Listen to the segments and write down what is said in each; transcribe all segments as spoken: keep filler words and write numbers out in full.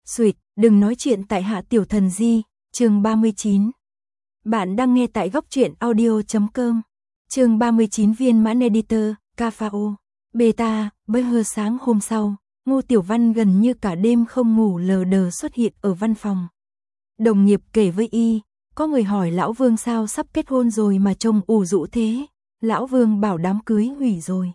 Xuyệt, đừng nói chuyện tại Hạ Tiểu Thần Di, chương ba mươi chín. Bạn đang nghe tại góc truyện audio chấm com. Chương ba mươi chín viên mãn editor, ca ép o, beta, bây giờ sáng hôm sau, Ngô Tiểu Văn gần như cả đêm không ngủ lờ đờ xuất hiện ở văn phòng. Đồng nghiệp kể với y, có người hỏi Lão Vương sao sắp kết hôn rồi mà trông ủ rũ thế. Lão Vương bảo đám cưới hủy rồi.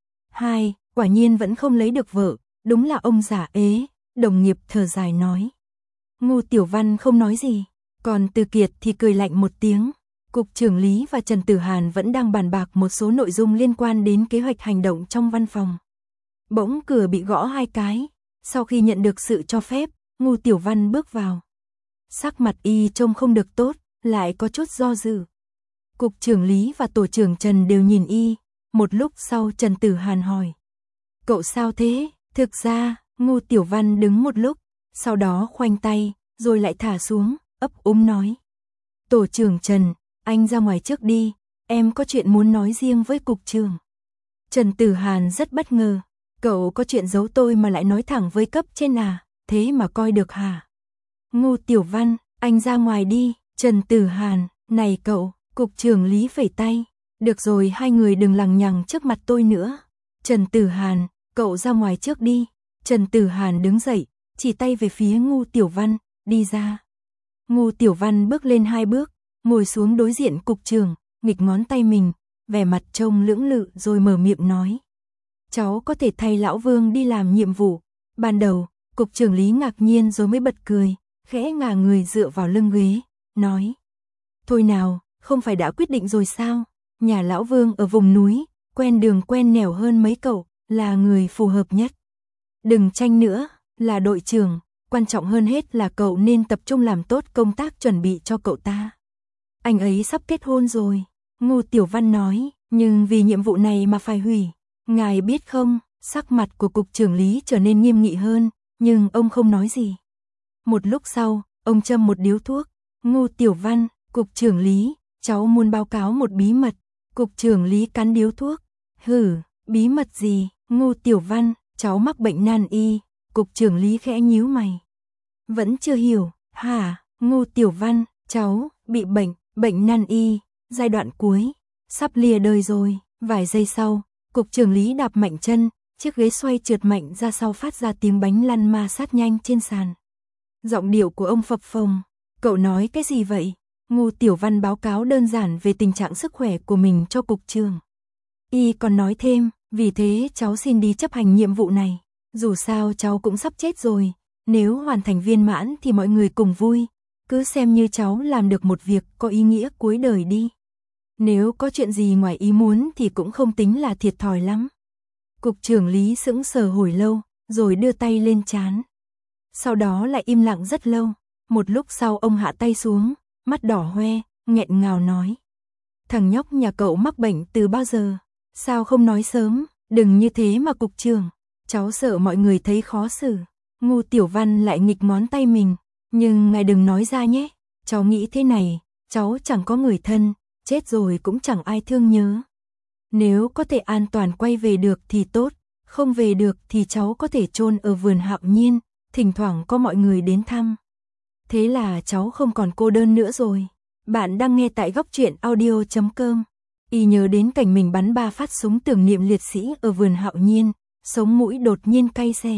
Hai, quả nhiên vẫn không lấy được vợ, đúng là ông giả ế. Đồng nghiệp thở dài nói. Ngô Tiểu Văn không nói gì, còn Từ Kiệt thì cười lạnh một tiếng. Cục trưởng Lý và Trần Tử Hàn vẫn đang bàn bạc một số nội dung liên quan đến kế hoạch hành động trong văn phòng. Bỗng cửa bị gõ hai cái, sau khi nhận được sự cho phép, Ngô Tiểu Văn bước vào. Sắc mặt y trông không được tốt, lại có chút do dự. Cục trưởng Lý và tổ trưởng Trần đều nhìn y, một lúc sau Trần Tử Hàn hỏi. Cậu sao thế? Thực ra, Ngô Tiểu Văn đứng một lúc, sau đó khoanh tay, rồi lại thả xuống, ấp úng nói. Tổ trưởng Trần, anh ra ngoài trước đi, em có chuyện muốn nói riêng với cục trưởng. Trần Tử Hàn rất bất ngờ, cậu có chuyện giấu tôi mà lại nói thẳng với cấp trên à, thế mà coi được hả? Ngô Tiểu Văn, anh ra ngoài đi. Trần Tử Hàn, này cậu, cục trưởng Lý phẩy tay. Được rồi, hai người đừng lằng nhằng trước mặt tôi nữa. Trần Tử Hàn, cậu ra ngoài trước đi. Trần Tử Hàn đứng dậy, chỉ tay về phía Ngô Tiểu Văn, đi ra. Ngô Tiểu Văn bước lên hai bước, ngồi xuống đối diện cục trưởng, nghịch ngón tay mình, vẻ mặt trông lưỡng lự rồi mở miệng nói. Cháu có thể thay Lão Vương đi làm nhiệm vụ. Ban đầu, cục trưởng Lý ngạc nhiên rồi mới bật cười, khẽ ngả người dựa vào lưng ghế, nói. Thôi nào, không phải đã quyết định rồi sao? Nhà Lão Vương ở vùng núi, quen đường quen nẻo hơn mấy cậu, là người phù hợp nhất. Đừng tranh nữa, là đội trưởng, quan trọng hơn hết là cậu nên tập trung làm tốt công tác chuẩn bị cho cậu ta. Anh ấy sắp kết hôn rồi, Ngô Tiểu Văn nói, nhưng vì nhiệm vụ này mà phải hủy. Ngài biết không, sắc mặt của cục trưởng Lý trở nên nghiêm nghị hơn, nhưng ông không nói gì. Một lúc sau, ông châm một điếu thuốc. Ngô Tiểu Văn, cục trưởng Lý, cháu muốn báo cáo một bí mật. Cục trưởng Lý cắn điếu thuốc. Hử, bí mật gì? Ngô Tiểu Văn, cháu mắc bệnh nan y. Cục trưởng Lý khẽ nhíu mày. Vẫn chưa hiểu, hả? Ngô Tiểu Văn, cháu bị bệnh, bệnh nan y, giai đoạn cuối, sắp lìa đời rồi. Vài giây sau, cục trưởng Lý đạp mạnh chân, chiếc ghế xoay trượt mạnh ra sau phát ra tiếng bánh lăn ma sát nhanh trên sàn. Giọng điệu của ông phập phồng. Cậu nói cái gì vậy? Ngô Tiểu Văn báo cáo đơn giản về tình trạng sức khỏe của mình cho cục trưởng. Y còn nói thêm, vì thế cháu xin đi chấp hành nhiệm vụ này. Dù sao cháu cũng sắp chết rồi, nếu hoàn thành viên mãn thì mọi người cùng vui. Cứ xem như cháu làm được một việc có ý nghĩa cuối đời đi. Nếu có chuyện gì ngoài ý muốn thì cũng không tính là thiệt thòi lắm. Cục trưởng Lý sững sờ hồi lâu, rồi đưa tay lên trán. Sau đó lại im lặng rất lâu. Một lúc sau ông hạ tay xuống, mắt đỏ hoe, nghẹn ngào nói. Thằng nhóc nhà cậu mắc bệnh từ bao giờ? Sao không nói sớm? Đừng như thế mà cục trưởng. Cháu sợ mọi người thấy khó xử. Ngô Tiểu Văn lại nghịch ngón tay mình. Nhưng ngài đừng nói ra nhé. Cháu nghĩ thế này, cháu chẳng có người thân, chết rồi cũng chẳng ai thương nhớ. Nếu có thể an toàn quay về được thì tốt, không về được thì cháu có thể chôn ở vườn Hạo Nhiên, thỉnh thoảng có mọi người đến thăm. Thế là cháu không còn cô đơn nữa rồi. Bạn đang nghe tại góc truyện audio chấm com. Y nhớ đến cảnh mình bắn ba phát súng tưởng niệm liệt sĩ ở vườn Hạo Nhiên, sống mũi đột nhiên cay xè.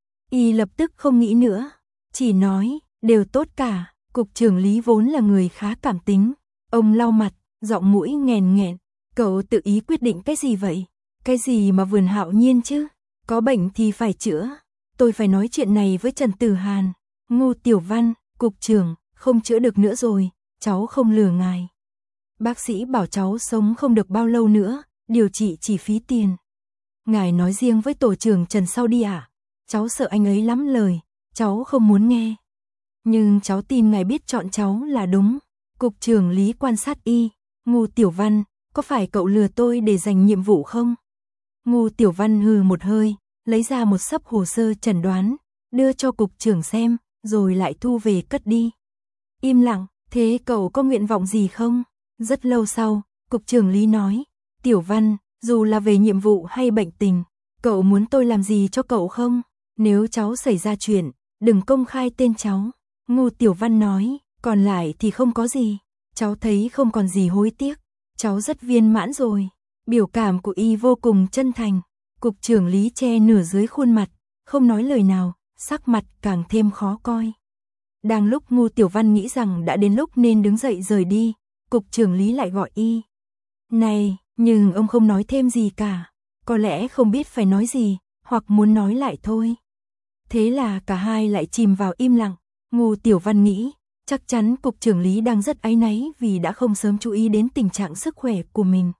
Y lập tức không nghĩ nữa, chỉ nói, đều tốt cả. Cục trưởng Lý vốn là người khá cảm tính. Ông lau mặt, giọng mũi nghèn nghẹn. Cậu tự ý quyết định cái gì vậy? Cái gì mà vườn Hạo Nhiên chứ? Có bệnh thì phải chữa. Tôi phải nói chuyện này với Trần Tử Hàn. Ngô Tiểu Văn, cục trưởng, không chữa được nữa rồi, cháu không lừa ngài. Bác sĩ bảo cháu sống không được bao lâu nữa, điều trị chỉ phí tiền. Ngài nói riêng với tổ trưởng Trần sau đi ạ. À? Cháu sợ anh ấy lắm lời, cháu không muốn nghe. Nhưng cháu tin ngài biết chọn cháu là đúng. Cục trưởng Lý quan sát y. Ngô Tiểu Văn, có phải cậu lừa tôi để giành nhiệm vụ không? Ngô Tiểu Văn hừ một hơi, lấy ra một xấp hồ sơ chẩn đoán, đưa cho cục trưởng xem, rồi lại thu về cất đi. Im lặng, thế cậu có nguyện vọng gì không? Rất lâu sau, cục trưởng Lý nói, Tiểu Văn, dù là về nhiệm vụ hay bệnh tình, cậu muốn tôi làm gì cho cậu không? Nếu cháu xảy ra chuyện, đừng công khai tên cháu. Ngô Tiểu Văn nói, còn lại thì không có gì. Cháu thấy không còn gì hối tiếc. Cháu rất viên mãn rồi. Biểu cảm của y vô cùng chân thành. Cục trưởng Lý che nửa dưới khuôn mặt, không nói lời nào, sắc mặt càng thêm khó coi. Đang lúc Ngô Tiểu Văn nghĩ rằng đã đến lúc nên đứng dậy rời đi, cục trưởng Lý lại gọi y. Này, nhưng ông không nói thêm gì cả. Có lẽ không biết phải nói gì, hoặc muốn nói lại thôi. Thế là cả hai lại chìm vào im lặng. Ngô Tiểu Văn nghĩ, chắc chắn cục trưởng Lý đang rất áy náy vì đã không sớm chú ý đến tình trạng sức khỏe của mình.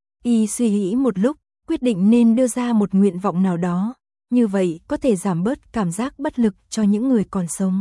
Y suy nghĩ một lúc, quyết định nên đưa ra một nguyện vọng nào đó, như vậy có thể giảm bớt cảm giác bất lực cho những người còn sống.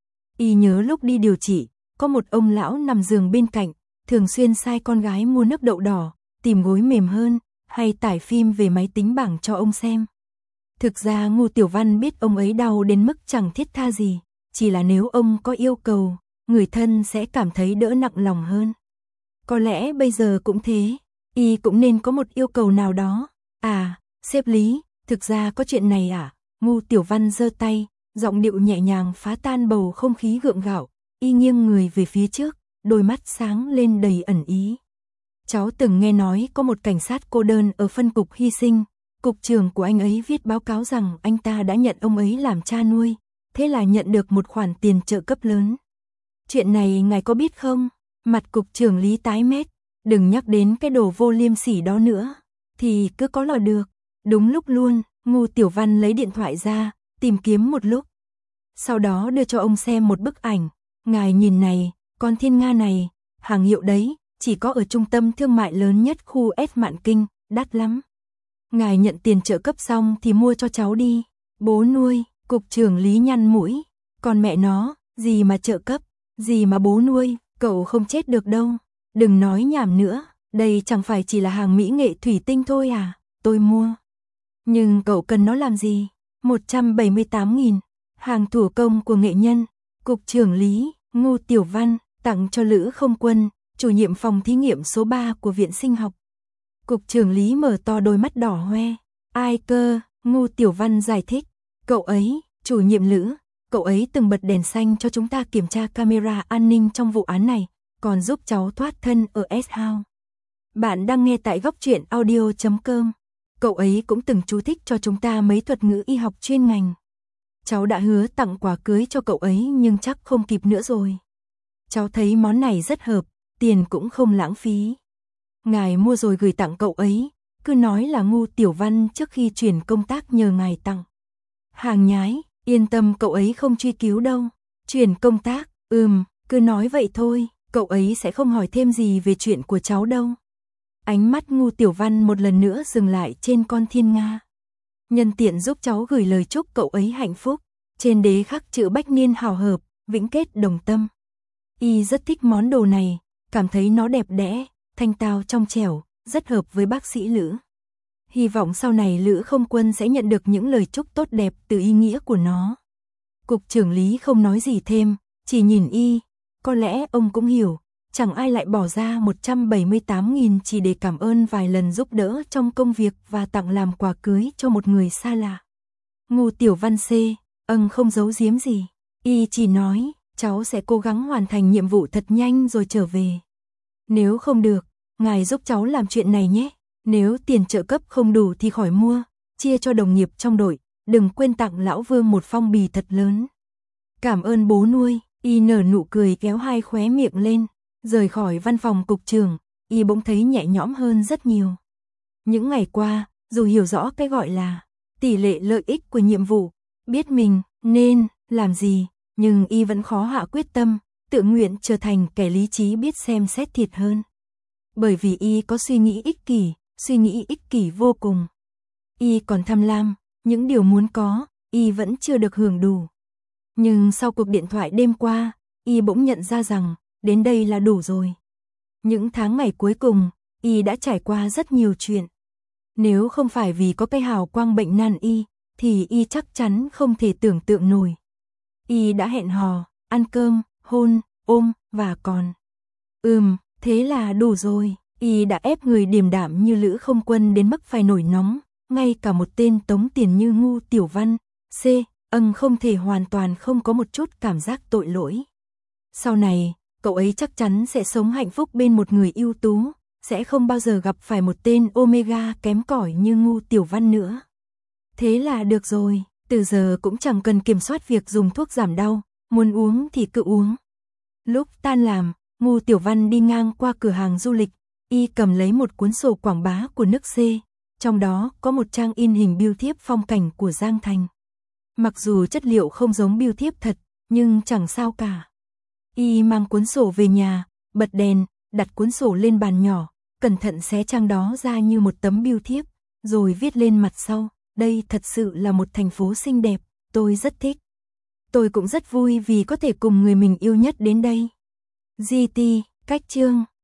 Y nhớ lúc đi điều trị, có một ông lão nằm giường bên cạnh, thường xuyên sai con gái mua nước đậu đỏ, tìm gối mềm hơn, hay tải phim về máy tính bảng cho ông xem. Thực ra Ngô Tiểu Văn biết ông ấy đau đến mức chẳng thiết tha gì, chỉ là nếu ông có yêu cầu, người thân sẽ cảm thấy đỡ nặng lòng hơn. Có lẽ bây giờ cũng thế, y cũng nên có một yêu cầu nào đó. À, sếp Lý, thực ra có chuyện này à? Ngô Tiểu Văn giơ tay, giọng điệu nhẹ nhàng phá tan bầu không khí gượng gạo, y nghiêng người về phía trước, đôi mắt sáng lên đầy ẩn ý. Cháu từng nghe nói có một cảnh sát cô đơn ở phân cục hy sinh, cục trưởng của anh ấy viết báo cáo rằng anh ta đã nhận ông ấy làm cha nuôi, thế là nhận được một khoản tiền trợ cấp lớn. Chuyện này ngài có biết không? Mặt cục trưởng Lý tái mét, đừng nhắc đến cái đồ vô liêm sỉ đó nữa, thì cứ có là được. Đúng lúc luôn, Ngô Tiểu Văn lấy điện thoại ra, tìm kiếm một lúc. Sau đó đưa cho ông xem một bức ảnh. Ngài nhìn này, con thiên nga này, hàng hiệu đấy, chỉ có ở trung tâm thương mại lớn nhất khu S Mạn Kinh, đắt lắm. Ngài nhận tiền trợ cấp xong thì mua cho cháu đi. Bố nuôi, cục trưởng Lý nhăn mũi. Còn mẹ nó, gì mà trợ cấp, gì mà bố nuôi, cậu không chết được đâu. Đừng nói nhảm nữa, đây chẳng phải chỉ là hàng mỹ nghệ thủy tinh thôi à, tôi mua. Nhưng cậu cần nó làm gì? một trăm bảy mươi tám nghìn, hàng thủ công của nghệ nhân. Cục trưởng Lý, Ngô Tiểu Văn, tặng cho Lữ Không Quân, chủ nhiệm phòng thí nghiệm số ba của Viện Sinh học. Cục trưởng Lý mở to đôi mắt đỏ hoe. Ai cơ? Ngô Tiểu Văn giải thích. Cậu ấy, chủ nhiệm Lữ, cậu ấy từng bật đèn xanh cho chúng ta kiểm tra camera an ninh trong vụ án này, còn giúp cháu thoát thân ở S-House. Bạn đang nghe tại góc truyện audio chấm com. Cậu ấy cũng từng chú thích cho chúng ta mấy thuật ngữ y học chuyên ngành. Cháu đã hứa tặng quà cưới cho cậu ấy nhưng chắc không kịp nữa rồi. Cháu thấy món này rất hợp, tiền cũng không lãng phí. Ngài mua rồi gửi tặng cậu ấy, cứ nói là Ngô Tiểu Văn trước khi chuyển công tác nhờ ngài tặng. Hàng nhái, yên tâm cậu ấy không truy cứu đâu. Chuyển công tác, ừm, cứ nói vậy thôi, cậu ấy sẽ không hỏi thêm gì về chuyện của cháu đâu. Ánh mắt Ngô Tiểu Văn một lần nữa dừng lại trên con thiên nga. Nhân tiện giúp cháu gửi lời chúc cậu ấy hạnh phúc, trên đế khắc chữ bách niên hào hợp, vĩnh kết đồng tâm. Y rất thích món đồ này, cảm thấy nó đẹp đẽ, thanh tao trong trẻo, rất hợp với bác sĩ Lữ. Hy vọng sau này Lữ Không Quân sẽ nhận được những lời chúc tốt đẹp từ ý nghĩa của nó. Cục trưởng Lý không nói gì thêm, chỉ nhìn y, có lẽ ông cũng hiểu, chẳng ai lại bỏ ra một trăm bảy mươi tám nghìn chỉ để cảm ơn vài lần giúp đỡ trong công việc và tặng làm quà cưới cho một người xa lạ. Ngô Tiểu Văn C, âng không giấu giếm gì, y chỉ nói, cháu sẽ cố gắng hoàn thành nhiệm vụ thật nhanh rồi trở về. Nếu không được, ngài giúp cháu làm chuyện này nhé, nếu tiền trợ cấp không đủ thì khỏi mua, chia cho đồng nghiệp trong đội, đừng quên tặng lão Vương một phong bì thật lớn. Cảm ơn bố nuôi, y nở nụ cười kéo hai khóe miệng lên, rời khỏi văn phòng cục trưởng, y bỗng thấy nhẹ nhõm hơn rất nhiều. Những ngày qua, dù hiểu rõ cái gọi là tỷ lệ lợi ích của nhiệm vụ, biết mình nên làm gì, nhưng y vẫn khó hạ quyết tâm, tự nguyện trở thành kẻ lý trí biết xem xét thiệt hơn. Bởi vì y có suy nghĩ ích kỷ, suy nghĩ ích kỷ vô cùng. Y còn tham lam, những điều muốn có, y vẫn chưa được hưởng đủ. Nhưng sau cuộc điện thoại đêm qua, y bỗng nhận ra rằng, đến đây là đủ rồi. Những tháng ngày cuối cùng, y đã trải qua rất nhiều chuyện. Nếu không phải vì có cái hào quang bệnh nan y, thì y chắc chắn không thể tưởng tượng nổi. Y đã hẹn hò, ăn cơm, hôn, ôm, và còn. Ừm, thế là đủ rồi. Y đã ép người điềm đạm như Lữ Không Quân đến mức phải nổi nóng, ngay cả một tên tống tiền như Ngô Tiểu Văn C, âng không thể hoàn toàn không có một chút cảm giác tội lỗi. Sau này, cậu ấy chắc chắn sẽ sống hạnh phúc bên một người ưu tú, sẽ không bao giờ gặp phải một tên Omega kém cỏi như Ngu Tiểu Văn nữa. Thế là được rồi, từ giờ cũng chẳng cần kiểm soát việc dùng thuốc giảm đau, muốn uống thì cứ uống. Lúc tan làm, Ngu Tiểu Văn đi ngang qua cửa hàng du lịch, y cầm lấy một cuốn sổ quảng bá của nước C, trong đó có một trang in hình bưu thiếp phong cảnh của Giang Thành. Mặc dù chất liệu không giống bưu thiếp thật, nhưng chẳng sao cả. Y mang cuốn sổ về nhà, bật đèn, đặt cuốn sổ lên bàn nhỏ, cẩn thận xé trang đó ra như một tấm bưu thiếp, rồi viết lên mặt sau, đây thật sự là một thành phố xinh đẹp, tôi rất thích. Tôi cũng rất vui vì có thể cùng người mình yêu nhất đến đây. giê tê, cách chương